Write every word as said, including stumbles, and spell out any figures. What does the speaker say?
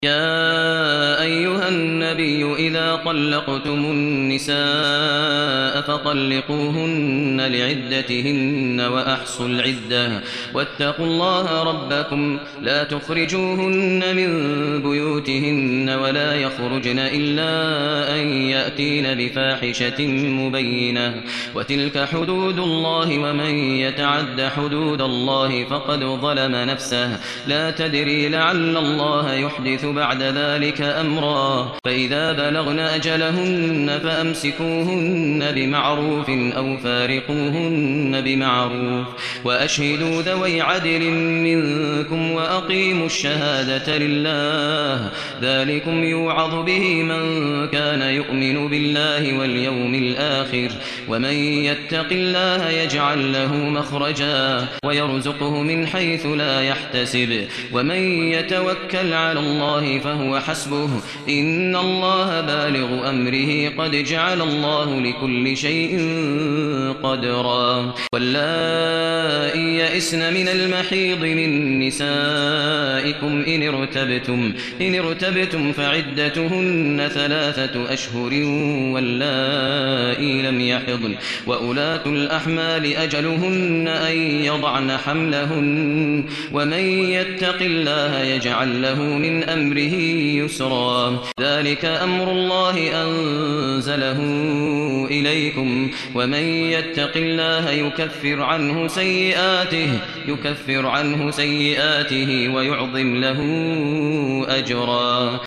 يا أيها النبي إذا طلقتم النساء فطلقوهن لعدتهن وأحصوا العدة واتقوا الله ربكم لا تخرجوهن من بيوتهن ولا يخرجن إلا أن يأتين بفاحشة مبينة وتلك حدود الله ومن يتعد حدود الله فقد ظلم نفسه لا تدري لعل الله يحدث بعد ذلك أمرا فإذا بلغن أجلهن فأمسكوهن بمعروف أو فارقوهن بمعروف وأشهدوا ذوي عدل منكم وأقيموا الشهادة لله ذلكم يوعظ به من كان يؤمن بالله واليوم الآخر ومن يتق الله يجعل له مخرجا ويرزقه من حيث لا يحتسب ومن يتوكل على الله فهو حسبه إن الله بالغ أمره قد جعل الله لكل شيء قدرا واللائي يئسن من المحيض من نسائكم إن ارتبتم إن ارتبتم فعدتهن ثلاثة أشهر واللائي لم يحضن وأولاة الأحمال أجلهن أن يضعن حملهن ومن يتق الله يجعل له من أمره يسرا ذلك أمر الله أنزله إليكم ومن يتق الله يكفر عنه سيئاته يكفر عنه سيئاته ويعظم له أجرا